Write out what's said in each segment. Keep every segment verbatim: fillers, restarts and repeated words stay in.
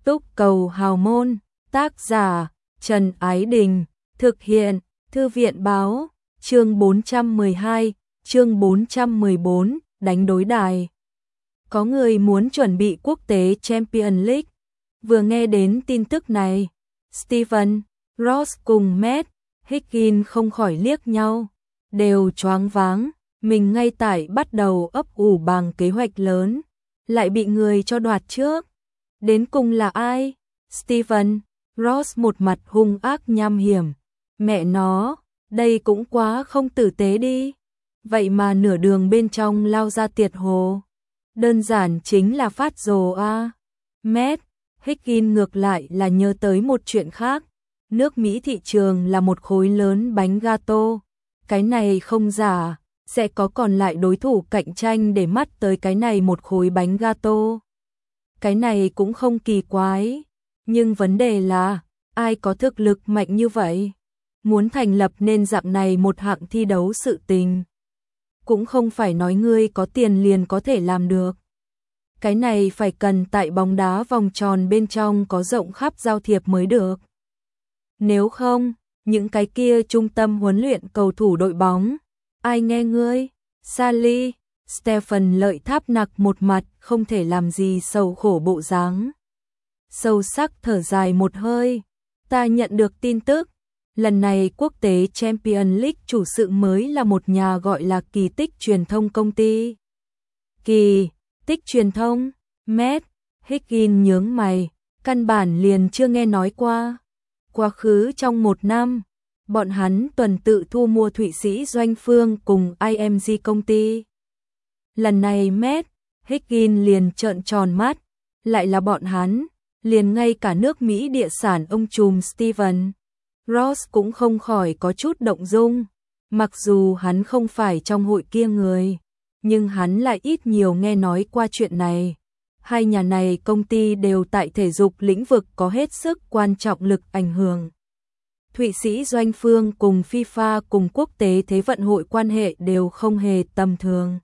Túc Cầu Hào Môn, tác giả Trần Ái Đình, thực hiện Thư viện Báo, chương bốn trăm mười hai, chương bốn trăm mười bốn, đánh đối đài. Có người muốn chuẩn bị quốc tế Champions League. Vừa nghe đến tin tức này, Steven, Ross cùng Matt Higgins không khỏi liếc nhau, đều choáng váng, mình ngay tại bắt đầu ấp ủ bằng kế hoạch lớn, lại bị người cho đoạt trước. Đến cùng là ai? Steven, Ross một mặt hung ác nham hiểm, mẹ nó, đây cũng quá không tử tế đi. Vậy mà nửa đường bên trong lao ra tiệt hồ. Đơn giản chính là phát rồ a. Matt Higgins ngược lại là nhớ tới một chuyện khác. Nước Mỹ thị trường là một khối lớn bánh gato. Cái này không giả, sẽ có còn lại đối thủ cạnh tranh để mắt tới cái này một khối bánh gato. Cái này cũng không kỳ quái. Nhưng vấn đề là, ai có thực lực mạnh như vậy? Muốn thành lập nên dạng này một hạng thi đấu sự tình. Cũng không phải nói ngươi có tiền liền có thể làm được. Cái này phải cần tại bóng đá vòng tròn bên trong có rộng khắp giao thiệp mới được. Nếu không, những cái kia trung tâm huấn luyện cầu thủ đội bóng, ai nghe ngươi? Sally, Stephen lợi tháp nặc một mặt không thể làm gì sầu khổ bộ dáng. Sâu sắc thở dài một hơi, ta nhận được tin tức. Lần này quốc tế Champions League chủ sự mới là một nhà gọi là Kỳ Tích Truyền thông công ty. Kỳ Tích Truyền thông? Matt Higgins nhướng mày, căn bản liền chưa nghe nói qua. Quá khứ trong một năm, bọn hắn tuần tự thu mua Thụy Sĩ Doanh Phương cùng i em giê công ty. Lần này Matt Higgins liền trợn tròn mắt, lại là bọn hắn, liền ngay cả nước Mỹ địa sản ông trùm Steven Ross cũng không khỏi có chút động dung, mặc dù hắn không phải trong hội kia người, nhưng hắn lại ít nhiều nghe nói qua chuyện này. Hai nhà này công ty đều tại thể dục lĩnh vực có hết sức quan trọng lực ảnh hưởng. Thụy Sĩ Doanh Phương cùng FIFA cùng quốc tế Thế vận hội quan hệ đều không hề tầm thường.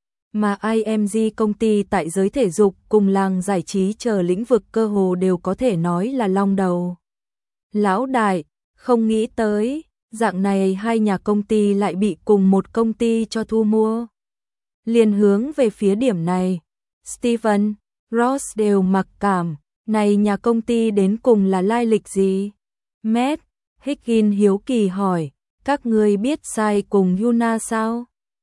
Mà i em giê công ty tại giới thể dục cùng làng giải trí chờ lĩnh vực cơ hồ đều có thể nói là long đầu. Lão đại, không nghĩ tới, dạng này hai nhà công ty lại bị cùng một công ty cho thu mua. Liền hướng về phía điểm này, Steven, Ross đều mặc cảm, này nhà công ty đến cùng là lai lịch gì? Matt Higgins hiếu kỳ hỏi, các ngươi biết sai cùng Yuna sao?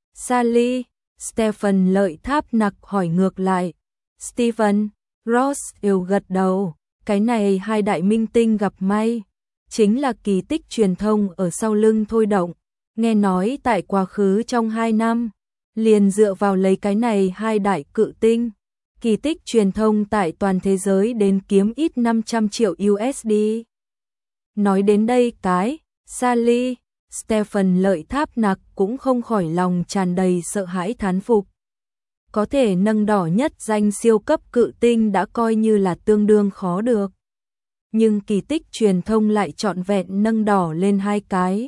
Sally, Stephen lợi tháp nặc hỏi ngược lại. Steven, Ross đều gật đầu, cái này hai đại minh tinh gặp may. Chính là Kỳ Tích Truyền thông ở sau lưng thôi động, nghe nói tại quá khứ trong hai năm, liền dựa vào lấy cái này hai đại cự tinh. Kỳ Tích Truyền thông tại toàn thế giới đến kiếm ít năm trăm triệu u ét đê. Nói đến đây cái, Sally, Stephen lợi tháp nặc cũng không khỏi lòng tràn đầy sợ hãi thán phục. Có thể nâng đỏ nhất danh siêu cấp cự tinh đã coi như là tương đương khó được. Nhưng Kỳ Tích Truyền thông lại trọn vẹn nâng đỏ lên hai cái.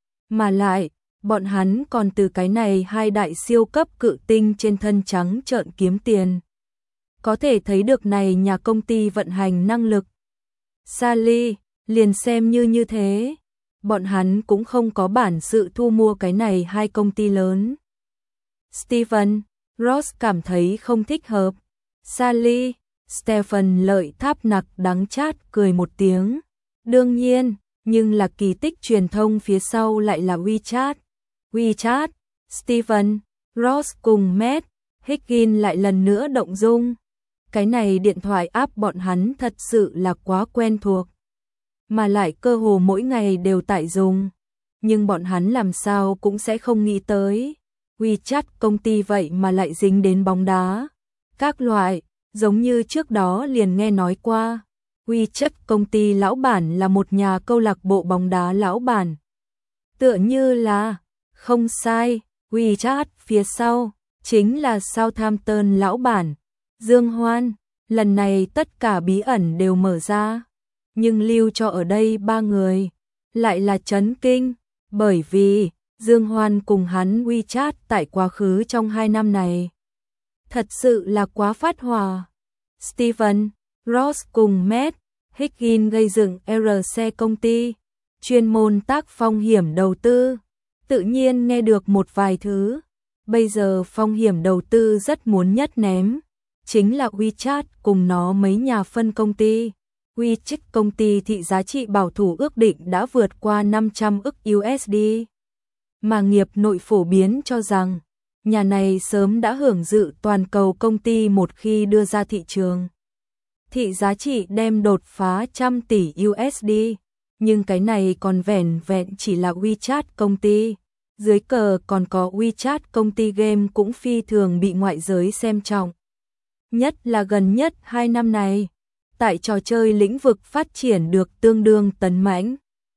Mà lại, bọn hắn còn từ cái này hai đại siêu cấp cự tinh trên thân trắng trợn kiếm tiền. Có thể thấy được này nhà công ty vận hành năng lực. Sally, liền xem như như thế, bọn hắn cũng không có bản sự thu mua cái này hai công ty lớn. Steven, Ross cảm thấy không thích hợp. Sally, Stephen lợi tháp nặc đắng chát cười một tiếng. Đương nhiên, nhưng là Kỳ Tích Truyền thông phía sau lại là WeChat. WeChat, Steven, Ross cùng Matt Higgins lại lần nữa động dung. Cái này điện thoại app bọn hắn thật sự là quá quen thuộc. Mà lại cơ hồ mỗi ngày đều tải dùng. Nhưng bọn hắn làm sao cũng sẽ không nghĩ tới. WeChat công ty vậy mà lại dính đến bóng đá. Các loại, giống như trước đó liền nghe nói qua. WeChat công ty lão bản là một nhà câu lạc bộ bóng đá lão bản. Tựa như là, không sai, WeChat phía sau, chính là Southampton lão bản. Dương Hoan, lần này tất cả bí ẩn đều mở ra. Nhưng lưu cho ở đây ba người, lại là chấn kinh, bởi vì Dương Hoan cùng hắn WeChat tại quá khứ trong hai năm này. Thật sự là quá phát hòa. Steven, Ross cùng Matt Higgins gây dựng rờ xê công ty, chuyên môn tác phong hiểm đầu tư. Tự nhiên nghe được một vài thứ. Bây giờ phong hiểm đầu tư rất muốn nhất ném. Chính là WeChat cùng nó mấy nhà phân công ty. WeChat công ty thị giá trị bảo thủ ước định đã vượt qua năm trăm ức u ét đê. Mà nghiệp nội phổ biến cho rằng, nhà này sớm đã hưởng dự toàn cầu công ty một khi đưa ra thị trường. Thị giá trị đem đột phá trăm tỷ u ét đê, nhưng cái này còn vẻn vẹn chỉ là WeChat công ty. Dưới cờ còn có WeChat công ty game cũng phi thường bị ngoại giới xem trọng. Nhất là gần nhất hai năm này, tại trò chơi lĩnh vực phát triển được tương đương tấn mãnh.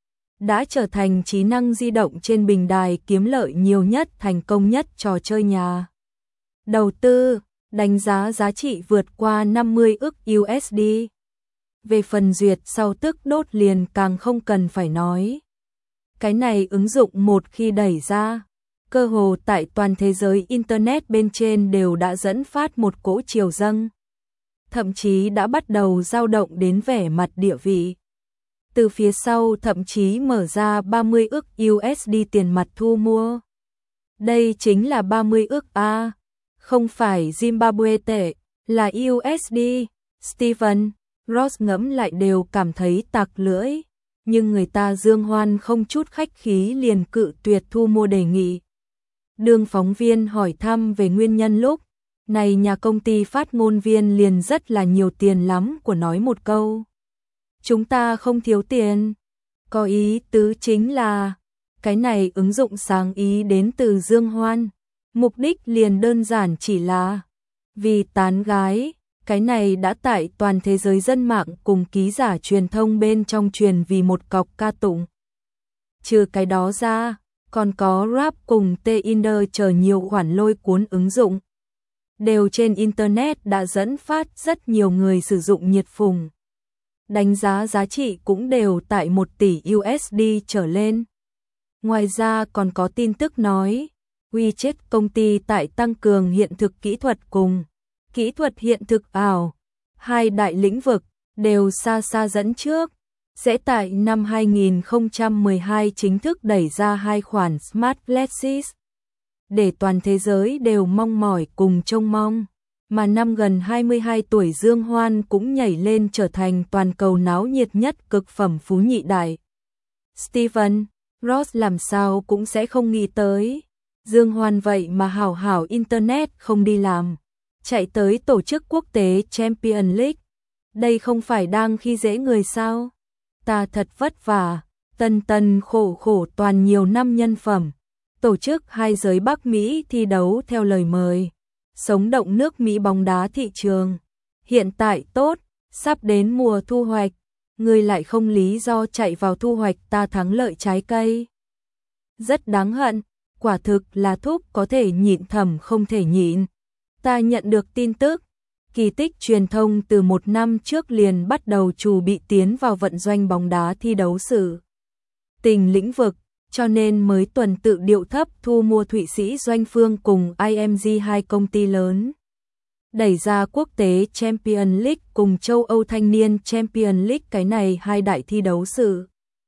Đã trở thành trí năng di động trên bình đài kiếm lợi nhiều nhất, thành công nhất trò chơi nhà. Đầu tư, đánh giá giá trị vượt qua năm mươi ức u ét đê. Về phần duyệt sau tức đốt liền càng không cần phải nói. Cái này ứng dụng một khi đẩy ra, cơ hồ tại toàn thế giới Internet bên trên đều đã dẫn phát một cỗ chiều dâng. Thậm chí đã bắt đầu dao động đến vẻ mặt địa vị. Từ phía sau thậm chí mở ra ba mươi ức u ét đê tiền mặt thu mua. Đây chính là ba mươi ức A, không phải Zimbabwe tệ, là u ét đê. Steven, Ross ngẫm lại đều cảm thấy tạc lưỡi, nhưng người ta dương hoan không chút khách khí liền cự tuyệt thu mua đề nghị. Đường phóng viên hỏi thăm về nguyên nhân lúc này, nhà công ty phát ngôn viên liền rất là nhiều tiền lắm của nói một câu. Chúng ta không thiếu tiền. Có ý tứ chính là, cái này ứng dụng sáng ý đến từ Dương Hoan. Mục đích liền đơn giản chỉ là vì tán gái. Cái này đã tại toàn thế giới dân mạng cùng ký giả truyền thông bên trong truyền vì một cọc ca tụng. Trừ cái đó ra, còn có Rap cùng Tinder chờ nhiều khoản lôi cuốn ứng dụng. Đều trên Internet đã dẫn phát rất nhiều người sử dụng nhiệt phùng. Đánh giá giá trị cũng đều tại một tỷ u ét đê trở lên. Ngoài ra còn có tin tức nói, WeChat công ty tại tăng cường hiện thực kỹ thuật cùng kỹ thuật hiện thực ảo, hai đại lĩnh vực đều xa xa dẫn trước, sẽ tại năm hai nghìn không trăm mười hai chính thức đẩy ra hai khoản Smart Glasses, để toàn thế giới đều mong mỏi cùng trông mong, mà năm gần hai mươi hai tuổi Dương Hoan cũng nhảy lên trở thành toàn cầu náo nhiệt nhất cực phẩm phú nhị đại. Steven, Ross làm sao cũng sẽ không nghĩ tới, Dương Hoan vậy mà hảo hảo Internet không đi làm, chạy tới tổ chức quốc tế Champions League. Đây không phải đang khi dễ người sao? Ta thật vất vả, tân tân khổ khổ toàn nhiều năm nhân phẩm, tổ chức hai giới Bắc Mỹ thi đấu theo lời mời, sống động nước Mỹ bóng đá thị trường. Hiện tại tốt, sắp đến mùa thu hoạch, người lại không lý do chạy vào thu hoạch ta thắng lợi trái cây. Rất đáng hận, quả thực là thúc có thể nhịn thầm không thể nhịn. Ta nhận được tin tức, Kỳ Tích truyền thông từ một năm trước liền bắt đầu chuẩn bị tiến vào vận doanh bóng đá thi đấu sự tình lĩnh vực, cho nên mới tuần tự điệu thấp thu mua Thụy Sĩ Doanh Phương cùng i em giê hai công ty lớn. Đẩy ra quốc tế Champions League cùng châu Âu thanh niên Champions League, cái này hai đại thi đấu sự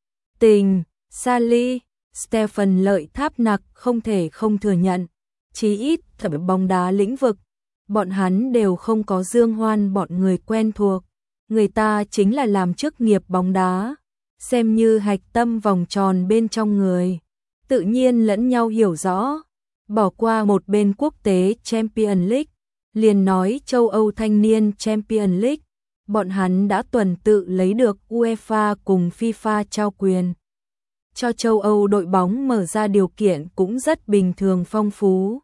tình. Sally, Stephen lợi tháp nặc không thể không thừa nhận, chí ít thẩm bóng đá lĩnh vực, bọn hắn đều không có Dương Hoan bọn người quen thuộc. Người ta chính là làm chức nghiệp bóng đá, xem như hạch tâm vòng tròn bên trong người, tự nhiên lẫn nhau hiểu rõ. Bỏ qua một bên quốc tế Champions League, liền nói châu Âu thanh niên Champions League, bọn hắn đã tuần tự lấy được UEFA cùng FIFA trao quyền. Cho châu Âu đội bóng mở ra điều kiện cũng rất bình thường phong phú.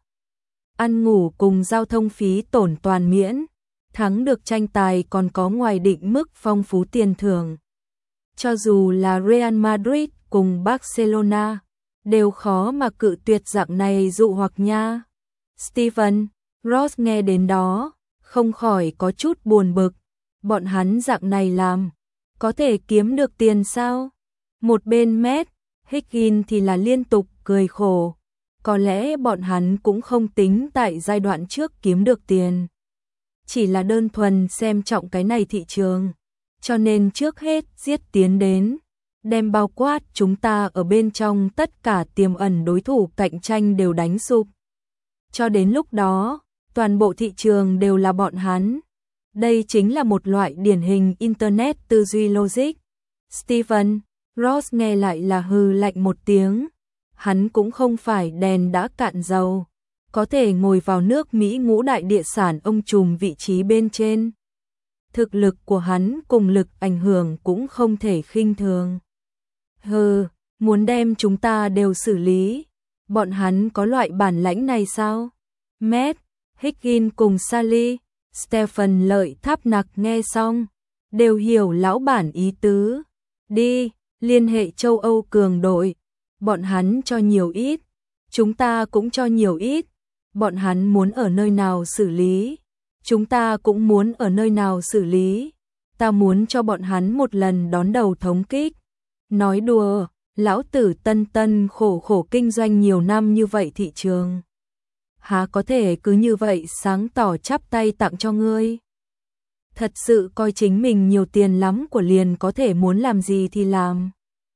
Ăn ngủ cùng giao thông phí tổn toàn miễn, thắng được tranh tài còn có ngoài định mức phong phú tiền thưởng. Cho dù là Real Madrid cùng Barcelona, đều khó mà cự tuyệt dạng này dụ hoặc nha. Steven, Ross nghe đến đó, không khỏi có chút buồn bực. Bọn hắn dạng này làm, có thể kiếm được tiền sao? Một bên Matt Higgins thì là liên tục cười khổ. Có lẽ bọn hắn cũng không tính tại giai đoạn trước kiếm được tiền. chỉ là đơn thuần xem trọng cái này thị trường, cho nên trước hết giết tiến đến, đem bao quát chúng ta ở bên trong tất cả tiềm ẩn đối thủ cạnh tranh đều đánh sụp. Cho đến lúc đó, toàn bộ thị trường đều là bọn hắn. Đây chính là một loại điển hình Internet tư duy logic. Steven Ross nghe lại là hừ lạnh một tiếng. Hắn cũng không phải đèn đã cạn dầu, có thể ngồi vào nước Mỹ ngũ đại địa sản ông trùm vị trí bên trên. Thực lực của hắn cùng lực ảnh hưởng cũng không thể khinh thường. Hừ, muốn đem chúng ta đều xử lý. Bọn hắn có loại bản lãnh này sao? Matt, Higgins cùng Sally, Stephen Lợi Tháp Nặc nghe xong, đều hiểu lão bản ý tứ. Đi, liên hệ châu Âu cường đội. Bọn hắn cho nhiều ít, chúng ta cũng cho nhiều ít. Bọn hắn muốn ở nơi nào xử lý, chúng ta cũng muốn ở nơi nào xử lý. Ta muốn cho bọn hắn một lần đón đầu thống kích. Nói đùa, lão tử tân tân khổ khổ kinh doanh nhiều năm như vậy thị trường. Há có thể cứ như vậy sáng tỏ chắp tay tặng cho ngươi. Thật sự coi chính mình nhiều tiền lắm của liền có thể muốn làm gì thì làm.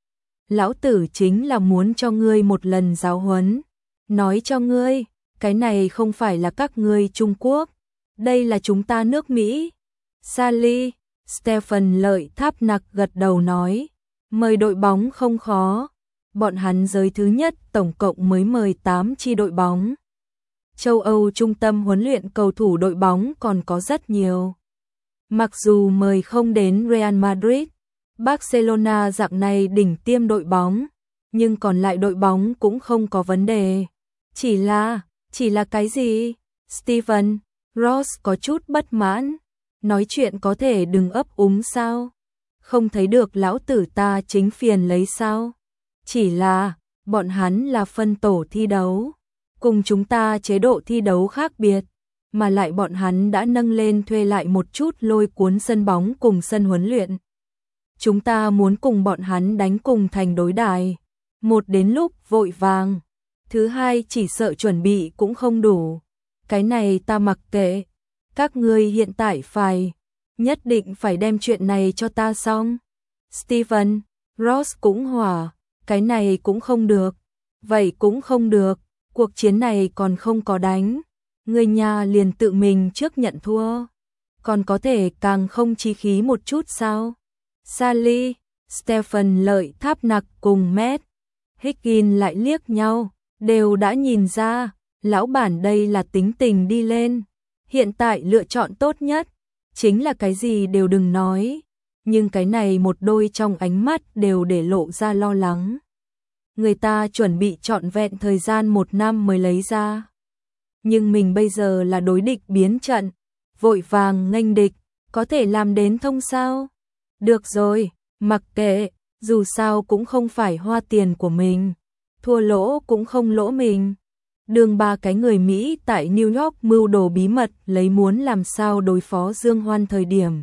Lão tử chính là muốn cho ngươi một lần giáo huấn. Nói cho ngươi, cái này không phải là các ngươi Trung Quốc, đây là chúng ta nước Mỹ. Sally, Stephen Lợi Tháp Nặc gật đầu nói, mời đội bóng không khó. Bọn hắn giới thứ nhất tổng cộng mới mời tám chi đội bóng. Châu Âu trung tâm huấn luyện cầu thủ đội bóng còn có rất nhiều. Mặc dù mời không đến Real Madrid, Barcelona dạng này đỉnh tiêm đội bóng, nhưng còn lại đội bóng cũng không có vấn đề. Chỉ là, chỉ là cái gì? Steven Ross có chút bất mãn. Nói chuyện có thể đừng ấp úng sao? Không thấy được lão tử ta chính phiền lấy sao? Chỉ là, bọn hắn là phân tổ thi đấu. Cùng chúng ta chế độ thi đấu khác biệt. Mà lại bọn hắn đã nâng lên thuê lại một chút lôi cuốn sân bóng cùng sân huấn luyện. Chúng ta muốn cùng bọn hắn đánh cùng thành đối đài. Một đến lúc vội vàng. Thứ hai chỉ sợ chuẩn bị cũng không đủ. Cái này ta mặc kệ. Các ngươi hiện tại phải, nhất định phải đem chuyện này cho ta xong. Steven Ross cũng hỏa. Cái này cũng không được. Vậy cũng không được. Cuộc chiến này còn không có đánh. Người nhà liền tự mình trước nhận thua. Còn có thể càng không chí khí một chút sao? Sally, Stephen Lợi Tháp Nặc cùng Matt Higgins lại liếc nhau, đều đã nhìn ra, lão bản đây là tính tình đi lên. Hiện tại lựa chọn tốt nhất, chính là cái gì đều đừng nói. Nhưng cái này một đôi trong ánh mắt đều để lộ ra lo lắng. Người ta chuẩn bị trọn vẹn thời gian một năm mới lấy ra. Nhưng mình bây giờ là đối địch biến trận, vội vàng nghênh địch, có thể làm đến thông sao? Được rồi, mặc kệ, dù sao cũng không phải hoa tiền của mình, thua lỗ cũng không lỗ mình. Đường ba cái người Mỹ tại New York mưu đồ bí mật lấy muốn làm sao đối phó Dương Hoan thời điểm.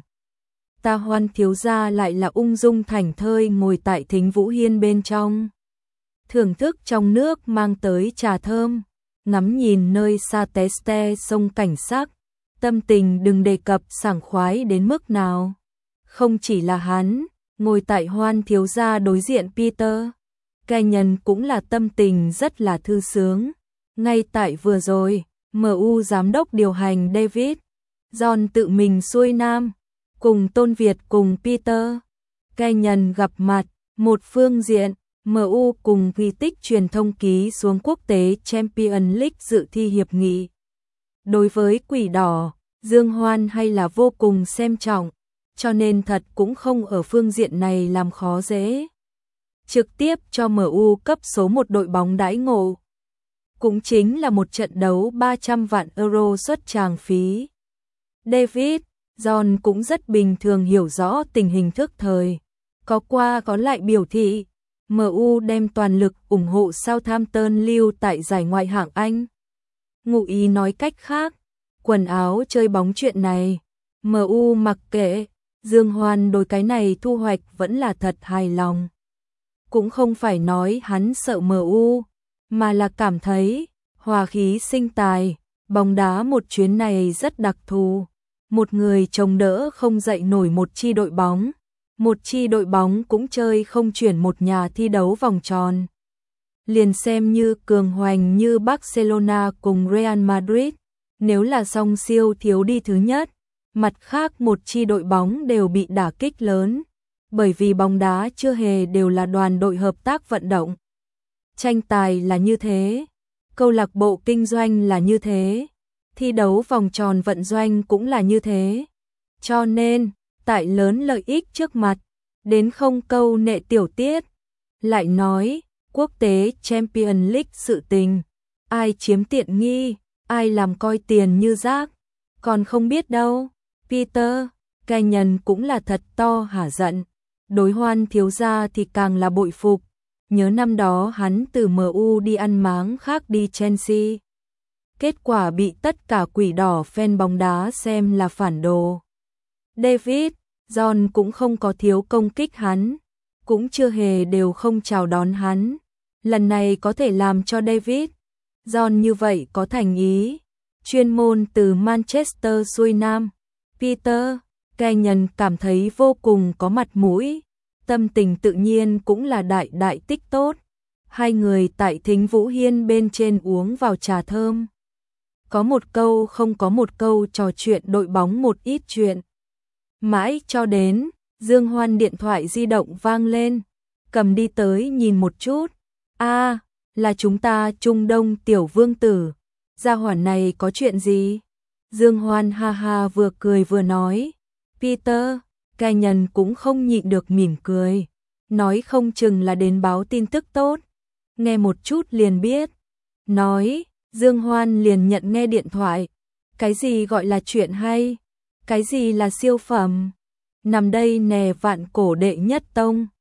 Ta Hoan thiếu gia lại là ung dung thảnh thơi ngồi tại thính Vũ Hiên bên trong. Thưởng thức trong nước mang tới trà thơm, ngắm nhìn nơi xa té té sông cảnh sắc, tâm tình đừng đề cập sảng khoái đến mức nào. Không chỉ là hắn, ngồi tại Hoan thiếu gia đối diện Peter Kenyon cũng là tâm tình rất là thư sướng. Ngay tại vừa rồi, em u giám đốc điều hành David John tự mình xuôi nam, cùng Tôn Việt cùng Peter Kenyon gặp mặt. Một phương diện, em u cùng Ghi Tích truyền thông ký xuống quốc tế Champions League dự thi hiệp nghị. Đối với Quỷ Đỏ, Dương Hoan hay là vô cùng xem trọng, cho nên thật cũng không ở phương diện này làm khó dễ. Trực tiếp cho em u cấp số một đội bóng đãi ngộ. Cũng chính là một trận đấu ba trăm vạn euro xuất tràng phí. David John cũng rất bình thường hiểu rõ tình hình thức thời. Có qua có lại biểu thị, em u đem toàn lực ủng hộ Southampton lưu tại giải Ngoại hạng Anh. Ngụ ý nói cách khác, quần áo chơi bóng chuyện này, em u mặc kệ, Dương Hoan đối cái này thu hoạch vẫn là thật hài lòng. Cũng không phải nói hắn sợ em u, mà là cảm thấy, hòa khí sinh tài, bóng đá một chuyến này rất đặc thù. một người chống đỡ không dậy nổi một chi đội bóng, một chi đội bóng cũng chơi không chuyển một nhà thi đấu vòng tròn. Liền xem như cường hoành như Barcelona cùng Real Madrid, nếu là song siêu thiếu đi thứ nhất, mặt khác một chi đội bóng đều bị đả kích lớn, bởi vì bóng đá chưa hề đều là đoàn đội hợp tác vận động. Tranh tài là như thế, câu lạc bộ kinh doanh là như thế, thi đấu vòng tròn vận doanh cũng là như thế. Cho nên, tại lớn lợi ích trước mặt, đến không câu nệ tiểu tiết. Lại nói, quốc tế Champions League sự tình, ai chiếm tiện nghi, ai làm coi tiền như rác, còn không biết đâu. Peter, cái nhân cũng là thật to hả giận, đối Hoan thiếu gia thì càng là bội phục, nhớ năm đó hắn từ em u đi ăn máng khác đi Chelsea. Kết quả bị tất cả quỷ đỏ fan bóng đá xem là phản đồ. David, John cũng không có thiếu công kích hắn, cũng chưa hề đều không chào đón hắn. Lần này có thể làm cho David, John như vậy có thành ý, chuyên môn từ Manchester xuôi nam. Peter, cái nhân cảm thấy vô cùng có mặt mũi, tâm tình tự nhiên cũng là đại đại tích tốt. Hai người tại Thính Vũ Hiên bên trên uống vào trà thơm. Có một câu không có một câu trò chuyện đội bóng một ít chuyện. Mãi cho đến, Dương Hoan điện thoại di động vang lên, cầm đi tới nhìn một chút. A, à, là chúng ta Trung Đông tiểu vương tử. Gia hỏa này có chuyện gì? Dương Hoan ha ha vừa cười vừa nói. Peter, cái nhân cũng không nhịn được mỉm cười. Nói không chừng là đến báo tin tức tốt. Nghe một chút liền biết. Nói, Dương Hoan liền nhận nghe điện thoại. Cái gì gọi là chuyện hay? Cái gì là siêu phẩm? Nằm đây nè vạn cổ đệ nhất tông.